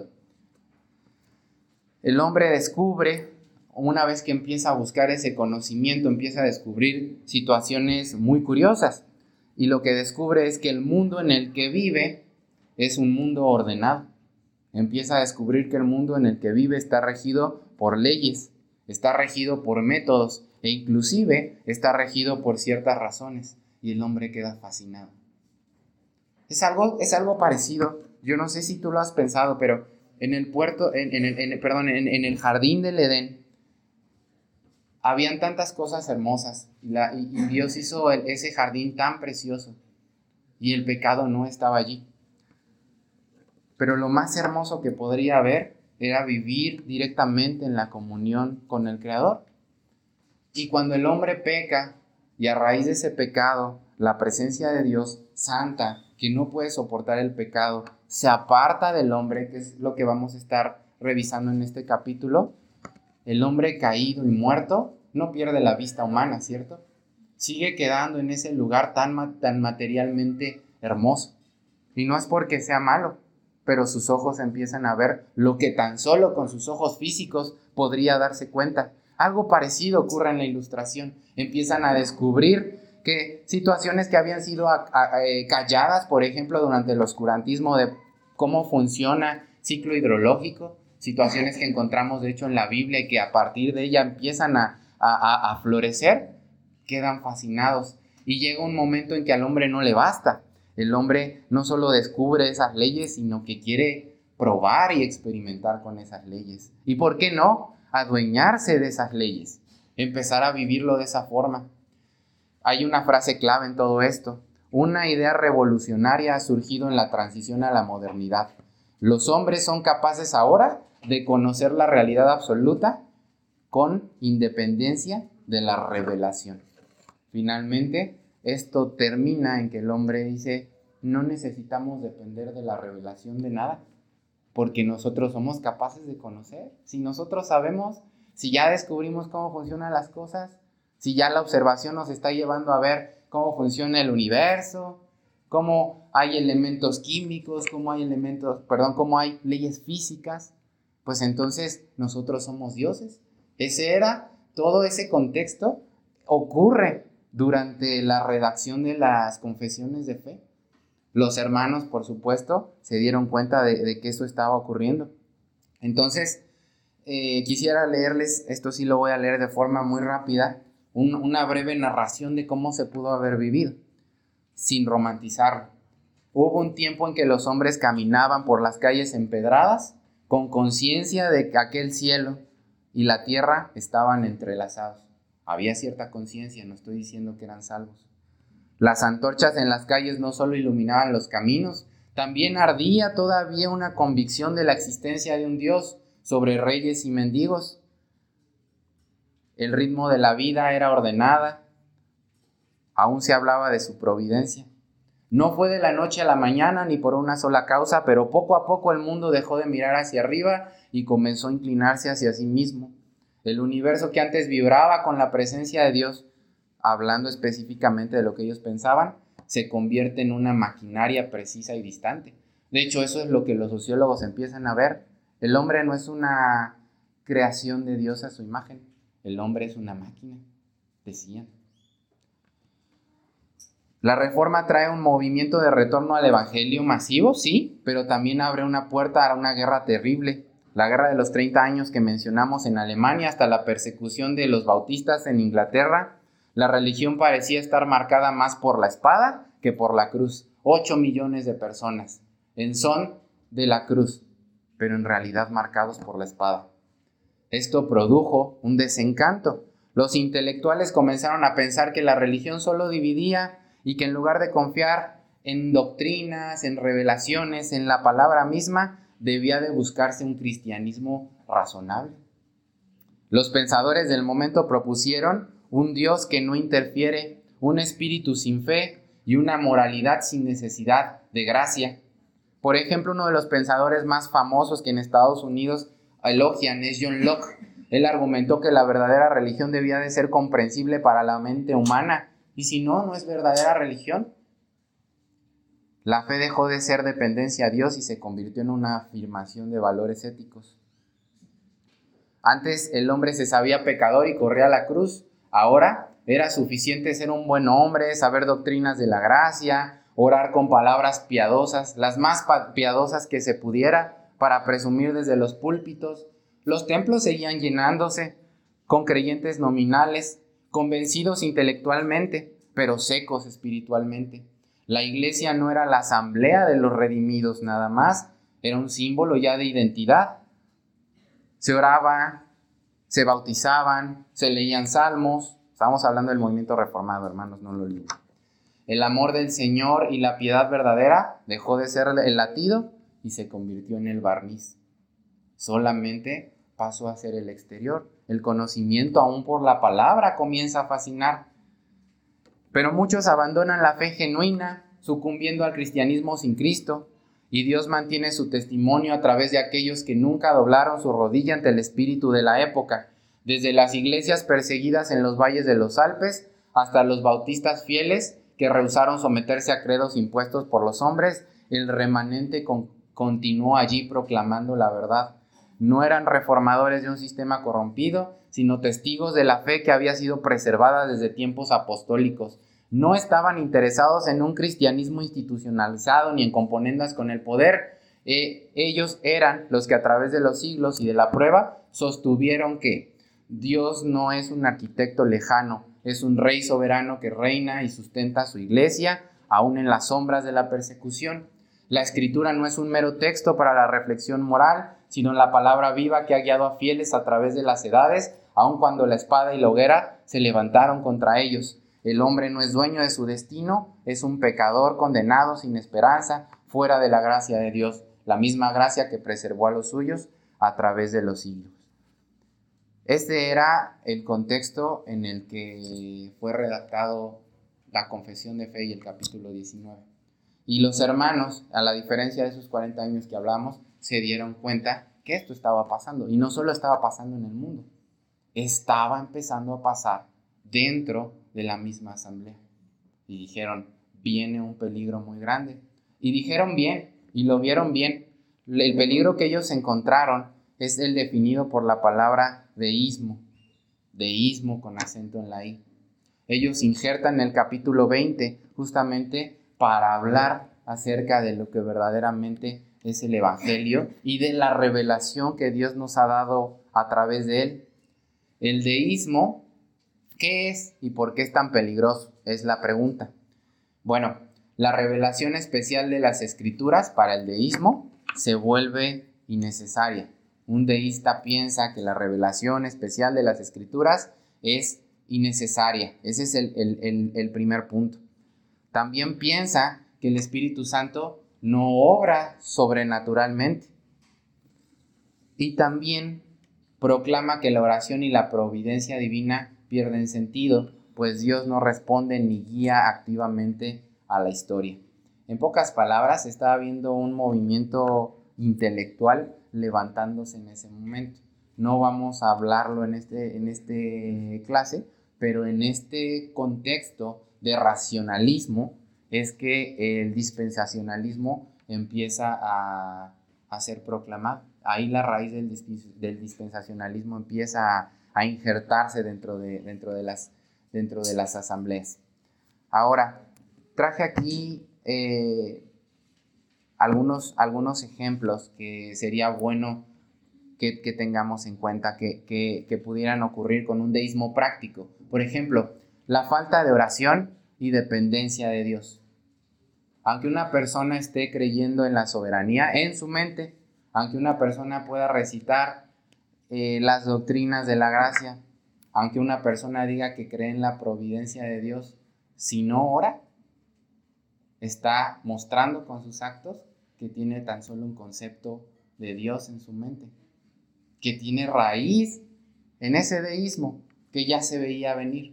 El hombre descubre, una vez que empieza a buscar ese conocimiento, empieza a descubrir situaciones muy curiosas. y lo que descubre es que el mundo en el que vive es un mundo ordenado. Empieza a descubrir que el mundo en el que vive está regido por leyes, está regido por métodos e inclusive está regido por ciertas razones, y el hombre queda fascinado. Es algo, es algo parecido. Yo no sé si tú lo has pensado, pero en el puerto, en, en el, en, perdón, en, en el jardín del Edén habían tantas cosas hermosas y, la, y, y Dios hizo el, ese jardín tan precioso y el pecado no estaba allí. Pero lo más hermoso que podría haber era vivir directamente en la comunión con el Creador. Y cuando el hombre peca y a raíz de ese pecado, la presencia de Dios santa, que no puede soportar el pecado, se aparta del hombre, que es lo que vamos a estar revisando en este capítulo, el hombre caído y muerto no pierde la vista humana, ¿cierto? Sigue quedando en ese lugar tan, tan materialmente hermoso. Y no es porque sea malo, pero sus ojos empiezan a ver lo que tan solo con sus ojos físicos podría darse cuenta. Algo parecido ocurre en la ilustración. Empiezan a descubrir que situaciones que habían sido a, a, eh, calladas, por ejemplo, durante el oscurantismo de cómo funciona ciclo hidrológico, situaciones que encontramos de hecho en la Biblia y que a partir de ella empiezan a, a, a florecer, quedan fascinados. Y llega un momento en que al hombre no le basta. El hombre no solo descubre esas leyes, sino que quiere probar y experimentar con esas leyes. ¿Y por qué no? Adueñarse de esas leyes, empezar a vivirlo de esa forma. Hay una frase clave en todo esto. Una idea revolucionaria ha surgido en la transición a la modernidad. Los hombres son capaces ahora de conocer la realidad absoluta con independencia de la revelación. Finalmente, esto termina en que el hombre dice, no necesitamos depender de la revelación de nada, porque nosotros somos capaces de conocer. Si nosotros sabemos, si ya descubrimos cómo funcionan las cosas, si ya la observación nos está llevando a ver cómo funciona el universo, cómo hay elementos químicos, cómo hay elementos, perdón, cómo hay leyes físicas, pues entonces nosotros somos dioses. Ese era, todo ese contexto ocurre durante la redacción de las confesiones de fe. Los hermanos, por supuesto, se dieron cuenta de, de que eso estaba ocurriendo. Entonces, eh, quisiera leerles, esto sí lo voy a leer de forma muy rápida, un, una breve narración de cómo se pudo haber vivido, sin romantizarlo. Hubo un tiempo en que los hombres caminaban por las calles empedradas, con conciencia de que aquel cielo y la tierra estaban entrelazados. Había cierta conciencia, no estoy diciendo que eran salvos. Las antorchas en las calles no solo iluminaban los caminos, también ardía todavía una convicción de la existencia de un Dios sobre reyes y mendigos. El ritmo de la vida era ordenada, aún se hablaba de su providencia. No fue de la noche a la mañana ni por una sola causa, pero poco a poco el mundo dejó de mirar hacia arriba y comenzó a inclinarse hacia sí mismo. El universo que antes vibraba con la presencia de Dios, hablando específicamente de lo que ellos pensaban, se convierte en una maquinaria precisa y distante. De hecho, eso es lo que los sociólogos empiezan a ver. El hombre no es una creación de Dios a su imagen. El hombre es una máquina, decían. La reforma trae un movimiento de retorno al evangelio masivo, sí, pero también abre una puerta a una guerra terrible. La guerra de los treinta años que mencionamos en Alemania, hasta la persecución de los bautistas en Inglaterra. La religión parecía estar marcada más por la espada que por la cruz. Ocho millones de personas en son de la cruz, pero en realidad marcados por la espada. Esto produjo un desencanto. Los intelectuales comenzaron a pensar que la religión solo dividía y que en lugar de confiar en doctrinas, en revelaciones, en la palabra misma, debía de buscarse un cristianismo razonable. Los pensadores del momento propusieron un Dios que no interfiere, un espíritu sin fe y una moralidad sin necesidad de gracia. Por ejemplo, uno de los pensadores más famosos que en Estados Unidos elogian es John Locke. Él argumentó que la verdadera religión debía de ser comprensible para la mente humana, y si no, no es verdadera religión. La fe dejó de ser dependencia a Dios y se convirtió en una afirmación de valores éticos. Antes el hombre se sabía pecador y corría a la cruz. Ahora Era suficiente ser un buen hombre, saber doctrinas de la gracia, orar con palabras piadosas, las más piadosas que se pudiera, para presumir desde los púlpitos. Los templos seguían llenándose con creyentes nominales, convencidos intelectualmente, pero secos espiritualmente. La iglesia no era la asamblea de los redimidos nada más, era un símbolo ya de identidad. Se oraba, se bautizaban, se leían salmos. Estamos hablando del movimiento reformado, hermanos, no lo olviden. El amor del Señor y la piedad verdadera dejó de ser el latido y se convirtió en el barniz. Solamente pasó a ser el exterior. El conocimiento aún por la palabra comienza a fascinar. Pero muchos abandonan la fe genuina, sucumbiendo al cristianismo sin Cristo, y Dios mantiene su testimonio a través de aquellos que nunca doblaron su rodilla ante el espíritu de la época, desde las iglesias perseguidas en los valles de los Alpes hasta los bautistas fieles que rehusaron someterse a credos impuestos por los hombres. El remanente con, continuó allí proclamando la verdad. No eran reformadores de un sistema corrompido, sino testigos de la fe que había sido preservada desde tiempos apostólicos. No estaban interesados en un cristianismo institucionalizado ni en componendas con el poder. Eh, ellos eran los que a través de los siglos y de la prueba sostuvieron que Dios no es un arquitecto lejano, es un rey soberano que reina y sustenta su iglesia, aún en las sombras de la persecución. La Escritura no es un mero texto para la reflexión moral, sino la palabra viva que ha guiado a fieles a través de las edades, aun cuando la espada y la hoguera se levantaron contra ellos. El hombre no es dueño de su destino, es un pecador condenado sin esperanza, fuera de la gracia de Dios, la misma gracia que preservó a los suyos a través de los siglos. Este era el contexto en el que fue redactado la Confesión de Fe y el capítulo diecinueve. Y los hermanos, a la diferencia de esos cuarenta años que hablamos, se dieron cuenta que esto estaba pasando. Y no solo estaba pasando en el mundo, estaba empezando a pasar dentro de la misma asamblea. Y dijeron, viene un peligro muy grande. Y dijeron bien, y lo vieron bien. El peligro que ellos encontraron es el definido por la palabra deísmo. Deísmo con acento en la I. Ellos injertan el capítulo veinte justamente para hablar acerca de lo que verdaderamente es el Evangelio y de la revelación que Dios nos ha dado a través de él. El deísmo, ¿qué es y por qué es tan peligroso? Es la pregunta. Bueno, la revelación especial de las Escrituras para el deísmo se vuelve innecesaria. Un deísta piensa que la revelación especial de las Escrituras es innecesaria. Ese es el, el, el, el primer punto. También piensa que el Espíritu Santo no obra sobrenaturalmente. Y también proclama que la oración y la providencia divina pierden sentido, pues Dios no responde ni guía activamente a la historia. En pocas palabras, estaba viendo un movimiento intelectual levantándose en ese momento. No vamos a hablarlo en este, en este clase, pero en este contexto de racionalismo es que el dispensacionalismo empieza a, a ser proclamado. Ahí la raíz del, del dispensacionalismo empieza a, a injertarse dentro de, dentro, de las, dentro de las asambleas. Ahora, traje aquí eh, algunos, algunos ejemplos que sería bueno que, que tengamos en cuenta que, que, que pudieran ocurrir con un deísmo práctico. Por ejemplo, la falta de oración y dependencia de Dios. Aunque una persona esté creyendo en la soberanía en su mente, aunque una persona pueda recitar eh, las doctrinas de la gracia, aunque una persona diga que cree en la providencia de Dios, si no ora, está mostrando con sus actos que tiene tan solo un concepto de Dios en su mente, que tiene raíz en ese deísmo que ya se veía venir.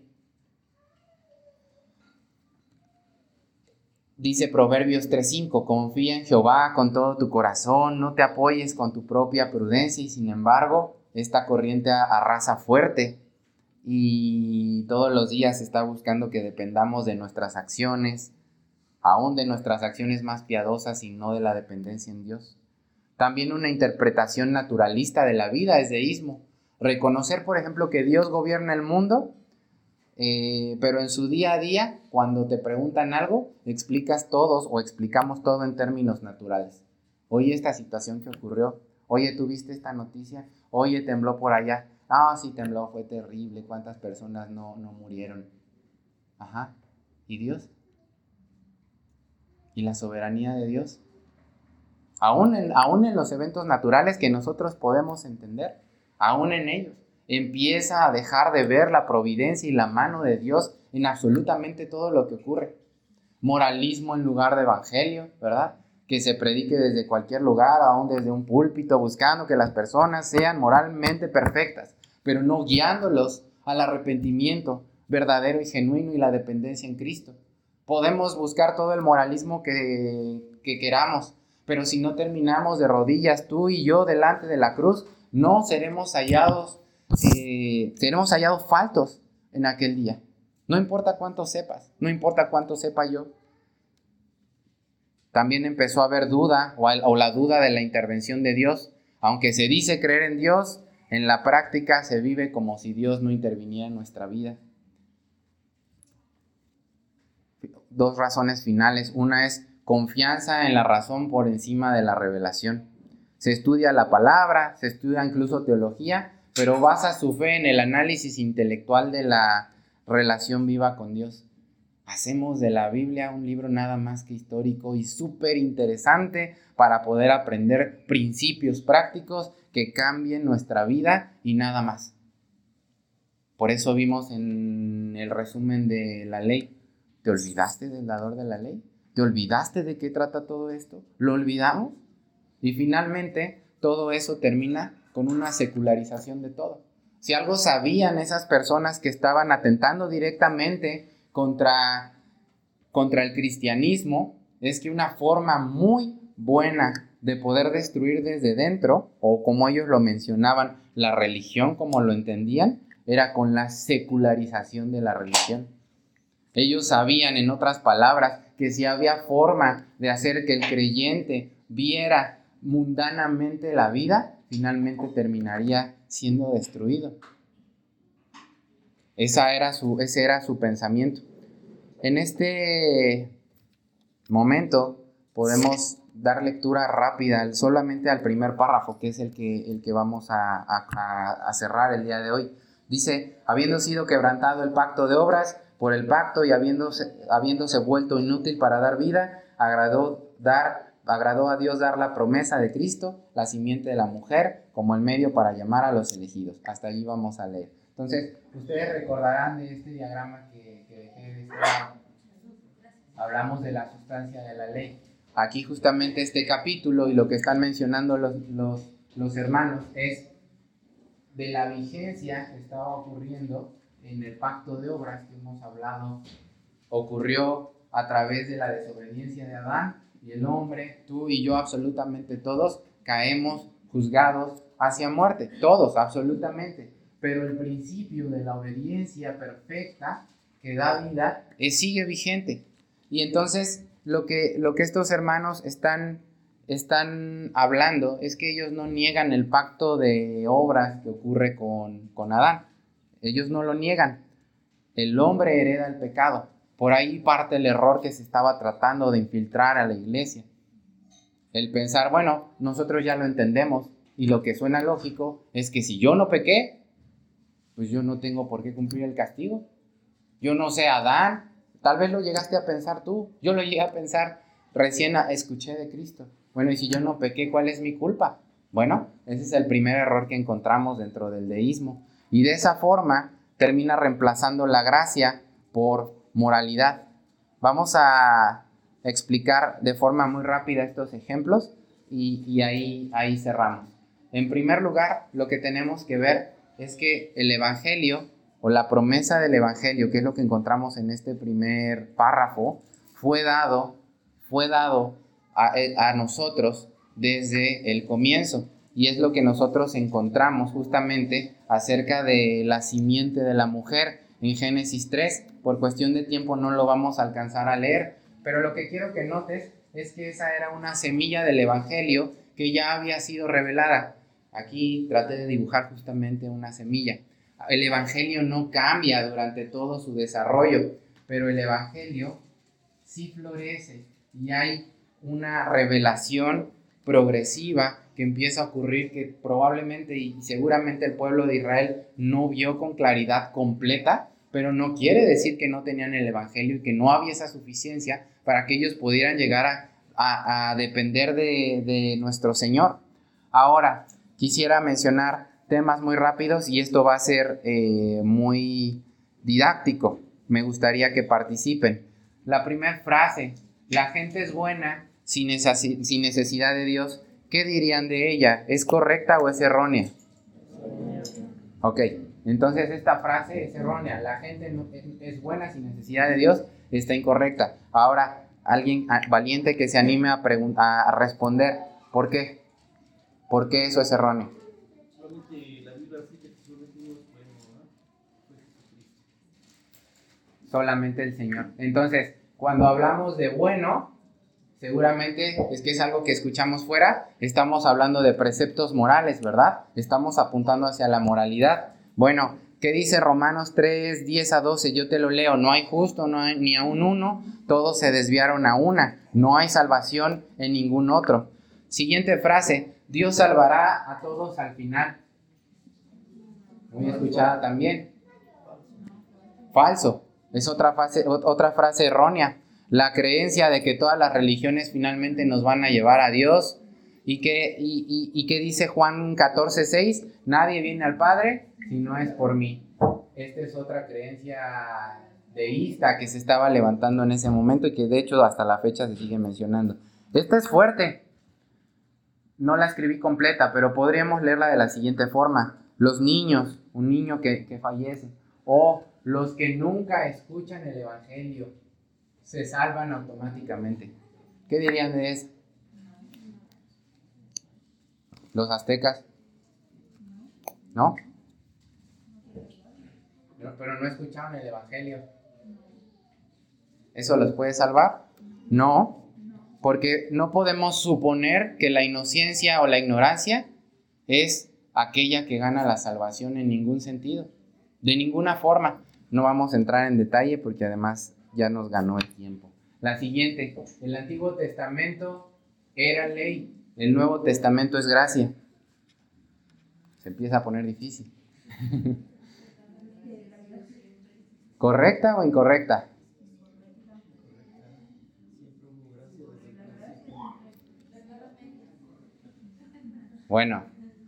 Dice Proverbios tres cinco, confía en Jehová con todo tu corazón, no te apoyes con tu propia prudencia, y sin embargo, esta corriente arrasa fuerte y todos los días está buscando que dependamos de nuestras acciones, aún de nuestras acciones más piadosas y no de la dependencia en Dios. También una interpretación naturalista de la vida es deísmo. Reconocer, por ejemplo, que Dios gobierna el mundo eh, pero en su día a día, cuando te preguntan algo, explicas todos o explicamos todo en términos naturales. Oye, esta situación que ocurrió, oye, ¿tú viste esta noticia? Oye, tembló por allá. Ah, sí, tembló, fue terrible, ¿cuántas personas no, no murieron? Ajá, ¿y Dios? ¿Y la soberanía de Dios? Aún en, aún en los eventos naturales que nosotros podemos entender, aún en ellos, empieza a dejar de ver la providencia y la mano de Dios en absolutamente todo lo que ocurre. Moralismo en lugar de evangelio, ¿verdad? Que se predique desde cualquier lugar, aún desde un púlpito, buscando que las personas sean moralmente perfectas, pero no guiándolos al arrepentimiento verdadero y genuino y la dependencia en Cristo. Podemos buscar todo el moralismo que, que queramos, pero si no terminamos de rodillas tú y yo delante de la cruz, no seremos hallados, eh, seremos hallados faltos en aquel día. No importa cuánto sepas, no importa cuánto sepa yo. También empezó a haber duda o, o la duda de la intervención de Dios. Aunque se dice creer en Dios, en la práctica se vive como si Dios no interviniera en nuestra vida. Dos razones finales. Una es confianza en la razón por encima de la revelación. Se estudia la palabra, se estudia incluso teología, pero basa su fe en el análisis intelectual de la relación viva con Dios. Hacemos de la Biblia un libro nada más que histórico y súper interesante para poder aprender principios prácticos que cambien nuestra vida y nada más. Por eso vimos en el resumen de la ley. ¿Te olvidaste del dador de la ley? ¿Te olvidaste de qué trata todo esto? ¿Lo olvidamos? Y finalmente todo eso termina con una secularización de todo. Si algo sabían esas personas que estaban atentando directamente contra, contra el cristianismo, es que una forma muy buena de poder destruir desde dentro, o como ellos lo mencionaban, la religión como lo entendían, era con la secularización de la religión. Ellos sabían, en otras palabras, que si había forma de hacer que el creyente viera mundanamente la vida, finalmente terminaría siendo destruido. Esa era su, ese era su pensamiento. En este momento podemos dar lectura rápida solamente al primer párrafo, que es el que, el que vamos a, a, a cerrar el día de hoy. Dice, habiendo sido quebrantado el pacto de obras, por el pacto y habiéndose, habiéndose vuelto inútil para dar vida, agradó, dar, agradó a Dios dar la promesa de Cristo, la simiente de la mujer, como el medio para llamar a los elegidos. Hasta allí vamos a leer. Entonces, ustedes recordarán de este diagrama que, que dejé de este lado. Hablamos de la sustancia de la ley. Aquí justamente este capítulo y lo que están mencionando los, los, los hermanos es de la vigencia que estaba ocurriendo en el pacto de obras que hemos hablado. Ocurrió a través de la desobediencia de Adán y el hombre, tú y yo, absolutamente todos, caemos juzgados hacia muerte. Todos, absolutamente. Pero el principio de la obediencia perfecta que da vida es, sigue vigente. Y entonces lo que, lo que estos hermanos están, están hablando es que ellos no niegan el pacto de obras que ocurre con, con Adán. Ellos no lo niegan. El hombre hereda el pecado. Por ahí parte el error que se estaba tratando de infiltrar a la iglesia. El pensar, bueno, nosotros ya lo entendemos y lo que suena lógico es que si yo no pequé, pues yo no tengo por qué cumplir el castigo. Yo no sé Adán, tal vez lo llegaste a pensar tú, yo lo llegué a pensar, recién escuché de Cristo. Bueno, y si yo no pequé, ¿cuál es mi culpa? Bueno, ese es el primer error que encontramos dentro del deísmo. Y de esa forma termina reemplazando la gracia por moralidad. Vamos a explicar de forma muy rápida estos ejemplos y, y ahí, ahí cerramos. En primer lugar, lo que tenemos que ver es que el evangelio o la promesa del evangelio, que es lo que encontramos en este primer párrafo, fue dado, fue dado a, a nosotros desde el comienzo. Y es lo que nosotros encontramos justamente acerca de la simiente de la mujer en Génesis tres. Por cuestión de tiempo no lo vamos a alcanzar a leer, pero lo que quiero que notes es que esa era una semilla del evangelio que ya había sido revelada. Aquí traté de dibujar justamente una semilla. el evangelio no cambia durante todo su desarrollo, pero el evangelio sí florece y hay una revelación progresiva que empieza a ocurrir que probablemente y seguramente el pueblo de Israel no vio con claridad completa, pero no quiere decir que no tenían el evangelio y que no había esa suficiencia para que ellos pudieran llegar a, a, a depender de, de nuestro Señor. Ahora, quisiera mencionar temas muy rápidos y esto va a ser eh, muy didáctico. Me gustaría que participen. La primera frase, la gente es buena sin, esa, sin necesidad de Dios. ¿Qué dirían de ella? ¿Es correcta o es errónea? Ok, entonces esta frase es errónea. La gente no, es, es buena sin necesidad de Dios, está incorrecta. Ahora, alguien valiente que se anime a, pregun- a responder. ¿Por qué? ¿Por qué eso es erróneo? Solamente el Señor. Entonces, cuando hablamos de bueno, seguramente es que es algo que escuchamos fuera, estamos hablando de preceptos morales, ¿verdad? Estamos apuntando hacia la moralidad. Bueno, ¿qué dice Romanos tres, diez a doce? Yo te lo leo. No hay justo, no hay ni aun uno, todos se desviaron a una. No hay salvación en ningún otro. Siguiente frase, Dios salvará a todos al final. Muy escuchada también. Falso. Es otra frase, otra frase errónea. La creencia de que todas las religiones finalmente nos van a llevar a Dios. ¿Y qué, y, y, y qué dice Juan catorce seis? Nadie viene al Padre si no es por mí. Esta es otra creencia deísta que se estaba levantando en ese momento y que de hecho hasta la fecha se sigue mencionando. Esta es fuerte. No la escribí completa, pero podríamos leerla de la siguiente forma. Los niños, un niño que, que fallece, o los que nunca escuchan el evangelio, se salvan automáticamente. ¿Qué dirían de eso? ¿Los aztecas? ¿No? Pero, pero no escucharon el evangelio. ¿Eso los puede salvar? No, porque no podemos suponer que la inocencia o la ignorancia es aquella que gana la salvación en ningún sentido. De ninguna forma. No vamos a entrar en detalle porque además ya nos ganó el tiempo. La siguiente, el Antiguo Testamento era ley, el Nuevo Testamento es gracia. Se empieza a poner difícil. ¿Correcta o incorrecta? Bueno.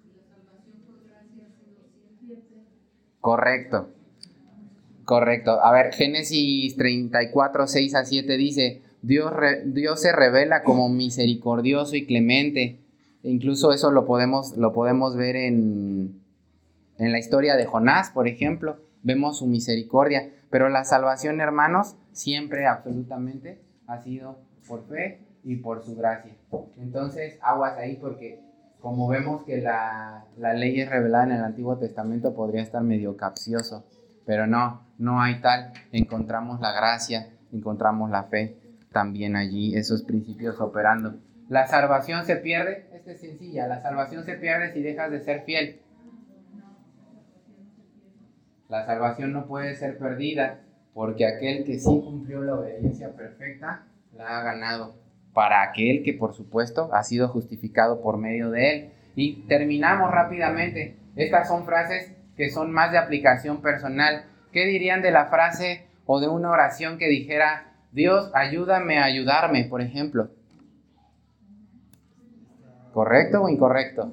Correcto. Correcto. A ver, Génesis treinta y cuatro, seis a siete dice, Dios, re, Dios se revela como misericordioso y clemente. E incluso eso lo podemos, lo podemos ver en, en la historia de Jonás, por ejemplo. Vemos su misericordia. Pero la salvación, hermanos, siempre, absolutamente, ha sido por fe y por su gracia. Entonces, aguas ahí porque como vemos que la, la ley es revelada en el Antiguo Testamento, podría estar medio capcioso. Pero no, no hay tal. Encontramos la gracia, encontramos la fe también allí, esos principios operando. La salvación se pierde, esta es sencilla, la salvación se pierde si dejas de ser fiel. La salvación no puede ser perdida porque aquel que sí cumplió la obediencia perfecta la ha ganado. Para aquel que por supuesto ha sido justificado por medio de él. Y terminamos rápidamente. Estas son frases que son más de aplicación personal. ¿Qué dirían de la frase o de una oración que dijera, Dios, ayúdame a ayudarme, por ejemplo? ¿Correcto o incorrecto?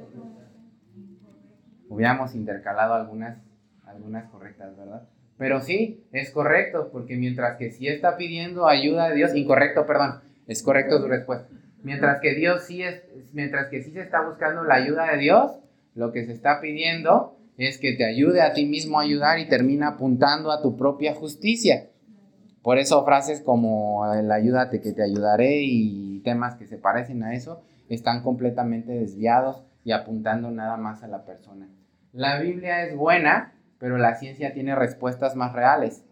Hubiéramos intercalado algunas, algunas correctas, ¿verdad? Pero sí, es correcto, porque mientras que sí está pidiendo ayuda de Dios, incorrecto, perdón, es correcto su respuesta. Mientras que Dios sí es, mientras que sí se está buscando la ayuda de Dios, lo que se está pidiendo es que te ayude a ti mismo a ayudar y termina apuntando a tu propia justicia. Por eso frases como el ayúdate que te ayudaré y temas que se parecen a eso están completamente desviados y apuntando nada más a la persona. La Biblia es buena, pero la ciencia tiene respuestas más reales.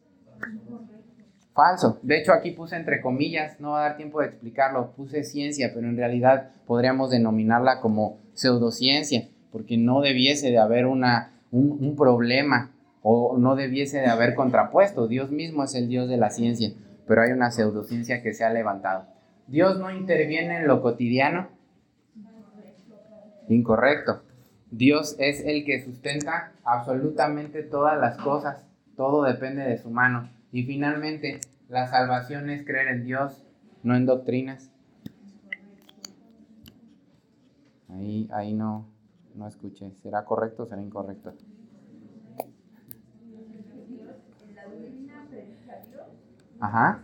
Falso. De hecho, aquí puse entre comillas, no va a dar tiempo de explicarlo, puse ciencia, pero en realidad podríamos denominarla como pseudociencia, porque no debiese de haber una, un, un problema o no debiese de haber contrapuesto. Dios mismo es el Dios de la ciencia, pero hay una pseudociencia que se ha levantado. ¿Dios no interviene en lo cotidiano? Incorrecto. Dios es el que sustenta absolutamente todas las cosas. Todo depende de su mano. Y finalmente, la salvación es creer en Dios, no en doctrinas. Ahí, ahí no, no escuché. ¿Será correcto o será incorrecto? Ajá.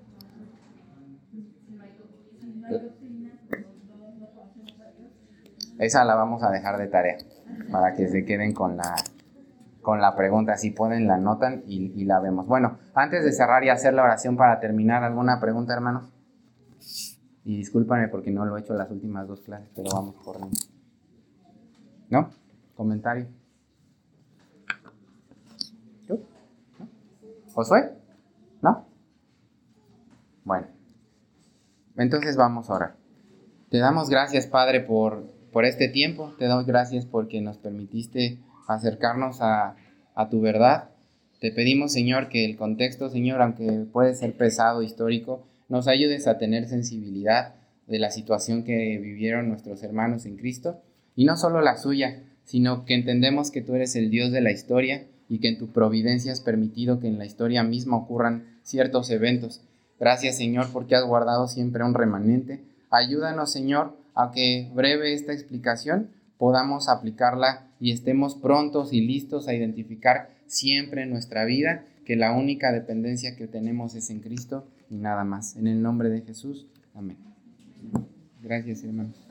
Esa la vamos a dejar de tarea para que se queden con la, con la pregunta. Si pueden, la anotan y, y la vemos. Bueno, antes de cerrar y hacer la oración para terminar, ¿alguna pregunta, hermanos? Y discúlpame porque no lo he hecho las últimas dos clases, pero vamos corriendo. ¿No? ¿Comentario? ¿Tú? ¿No? ¿Josué? ¿No? Bueno, entonces vamos a orar. Te damos gracias, Padre, por, por este tiempo. Te damos gracias porque nos permitiste acercarnos a, a tu verdad. Te pedimos, Señor, que el contexto, Señor, aunque puede ser pesado, histórico, nos ayudes a tener sensibilidad de la situación que vivieron nuestros hermanos en Cristo. Y no solo la suya, sino que entendemos que tú eres el Dios de la historia y que en tu providencia has permitido que en la historia misma ocurran ciertos eventos. Gracias, Señor, porque has guardado siempre a un remanente. Ayúdanos, Señor, a que breve esta explicación podamos aplicarla y estemos prontos y listos a identificar siempre en nuestra vida que la única dependencia que tenemos es en Cristo y nada más. En el nombre de Jesús. Amén. Gracias, hermanos.